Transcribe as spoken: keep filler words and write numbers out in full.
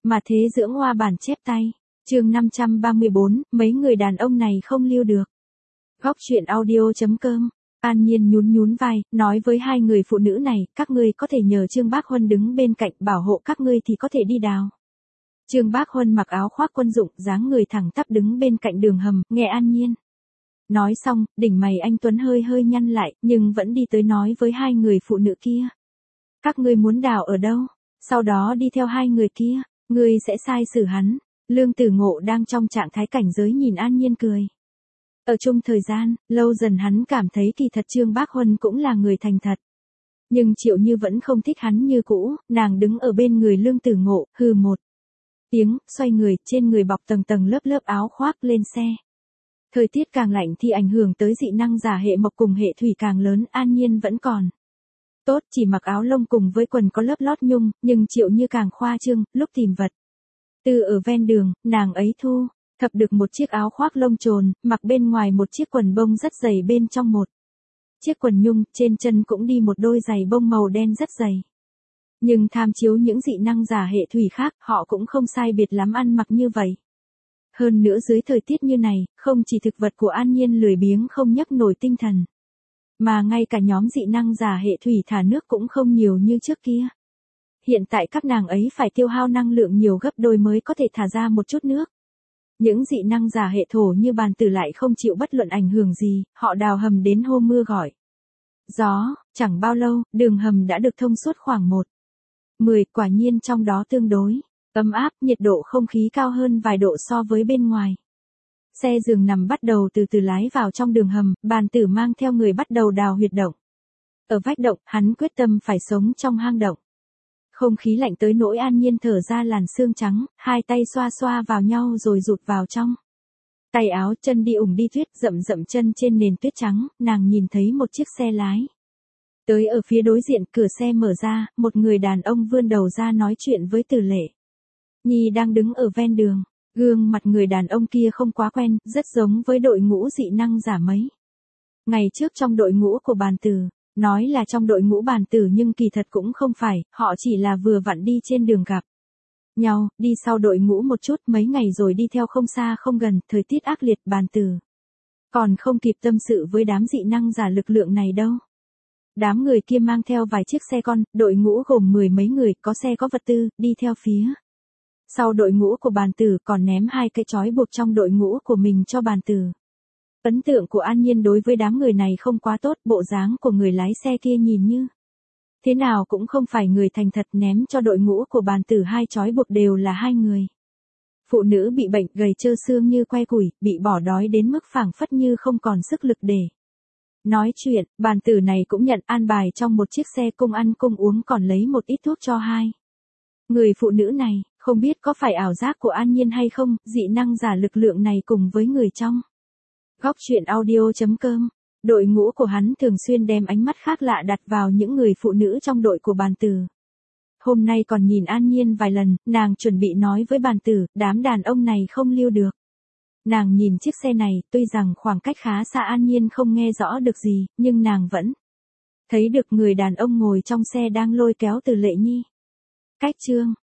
Mà thế dưỡng hoa bản chép tay. Chương năm trăm ba mươi bốn, mấy người đàn ông này không lưu được. Góc truyện audio chấm com. An Nhiên nhún nhún vai, nói với hai người phụ nữ này, các ngươi có thể nhờ Trương Bác Huân đứng bên cạnh bảo hộ các ngươi thì có thể đi đào. Trương Bác Huân mặc áo khoác quân dụng, dáng người thẳng tắp đứng bên cạnh đường hầm, nghe An Nhiên. Nói xong, đỉnh mày anh Tuấn hơi hơi nhăn lại, nhưng vẫn đi tới nói với hai người phụ nữ kia. Các ngươi muốn đào ở đâu? Sau đó đi theo hai người kia, ngươi sẽ sai xử hắn. Lương Tử Ngộ đang trong trạng thái cảnh giới nhìn An Nhiên cười. Ở chung thời gian, lâu dần hắn cảm thấy kỳ thật Trương Bác Huân cũng là người thành thật. Nhưng Triệu Như vẫn không thích hắn như cũ, nàng đứng ở bên người Lương Tử Ngộ, hừ một tiếng, xoay người, trên người bọc tầng tầng lớp lớp áo khoác lên xe. Thời tiết càng lạnh thì ảnh hưởng tới dị năng giả hệ mộc cùng hệ thủy càng lớn, An Nhiên vẫn còn tốt, chỉ mặc áo lông cùng với quần có lớp lót nhung, nhưng Triệu Như càng khoa trương, lúc tìm vật từ ở ven đường, nàng ấy thu thập được một chiếc áo khoác lông trồn, mặc bên ngoài một chiếc quần bông rất dày, bên trong một chiếc quần nhung, trên chân cũng đi một đôi giày bông màu đen rất dày. Nhưng tham chiếu những dị năng giả hệ thủy khác, họ cũng không sai biệt lắm ăn mặc như vậy. Hơn nữa dưới thời tiết như này, không chỉ thực vật của An Nhiên lười biếng không nhấc nổi tinh thần, mà ngay cả nhóm dị năng giả hệ thủy thả nước cũng không nhiều như trước kia. Hiện tại các nàng ấy phải tiêu hao năng lượng nhiều gấp đôi mới có thể thả ra một chút nước. Những dị năng giả hệ thổ như Bàn Tử lại không chịu bất luận ảnh hưởng gì, họ đào hầm đến hô mưa gọi gió, chẳng bao lâu, đường hầm đã được thông suốt khoảng một mười, quả nhiên trong đó tương đối ấm áp, nhiệt độ không khí cao hơn vài độ so với bên ngoài. Xe giường nằm bắt đầu từ từ lái vào trong đường hầm, Bàn Tử mang theo người bắt đầu đào huyệt động. Ở vách động, hắn quyết tâm phải sống trong hang động. Không khí lạnh tới nỗi An Nhiên thở ra làn xương trắng, hai tay xoa xoa vào nhau rồi rụt vào trong tay áo, chân đi ủng đi tuyết, dậm dậm chân trên nền tuyết trắng, nàng nhìn thấy một chiếc xe lái tới ở phía đối diện, cửa xe mở ra, một người đàn ông vươn đầu ra nói chuyện với Từ Lệ Nhi đang đứng ở ven đường. Gương mặt người đàn ông kia không quá quen, rất giống với đội ngũ dị năng giả mấy ngày trước trong đội ngũ của Bàn Tử. Nói là trong đội ngũ Bàn Tử nhưng kỳ thật cũng không phải, họ chỉ là vừa vặn đi trên đường gặp nhau, đi sau đội ngũ một chút, mấy ngày rồi đi theo không xa không gần, thời tiết ác liệt, Bàn Tử còn không kịp tâm sự với đám dị năng giả lực lượng này đâu. Đám người kia mang theo vài chiếc xe con, đội ngũ gồm mười mấy người, có xe có vật tư, đi theo phía sau đội ngũ của Bàn Tử, còn ném hai cái trói buộc trong đội ngũ của mình cho Bàn Tử. Ấn tượng của An Nhiên đối với đám người này không quá tốt, bộ dáng của người lái xe kia nhìn như thế nào cũng không phải người thành thật, ném cho đội ngũ của Bàn Tử hai trói buộc đều là hai người phụ nữ bị bệnh, gầy trơ xương như que củi, bị bỏ đói đến mức phảng phất như không còn sức lực để nói chuyện. Bàn Tử này cũng nhận an bài trong một chiếc xe cung ăn cung uống, còn lấy một ít thuốc cho hai người phụ nữ này. Không biết có phải ảo giác của An Nhiên hay không, dị năng giả lực lượng này cùng với người trong góc truyện audio chấm com. Đội ngũ của hắn thường xuyên đem ánh mắt khác lạ đặt vào những người phụ nữ trong đội của Bàn Tử. Hôm nay còn nhìn An Nhiên vài lần, nàng chuẩn bị nói với Bàn Tử, đám đàn ông này không lưu được. Nàng nhìn chiếc xe này, tuy rằng khoảng cách khá xa An Nhiên không nghe rõ được gì, nhưng nàng vẫn thấy được người đàn ông ngồi trong xe đang lôi kéo Từ Lệ Nhi. Cách chương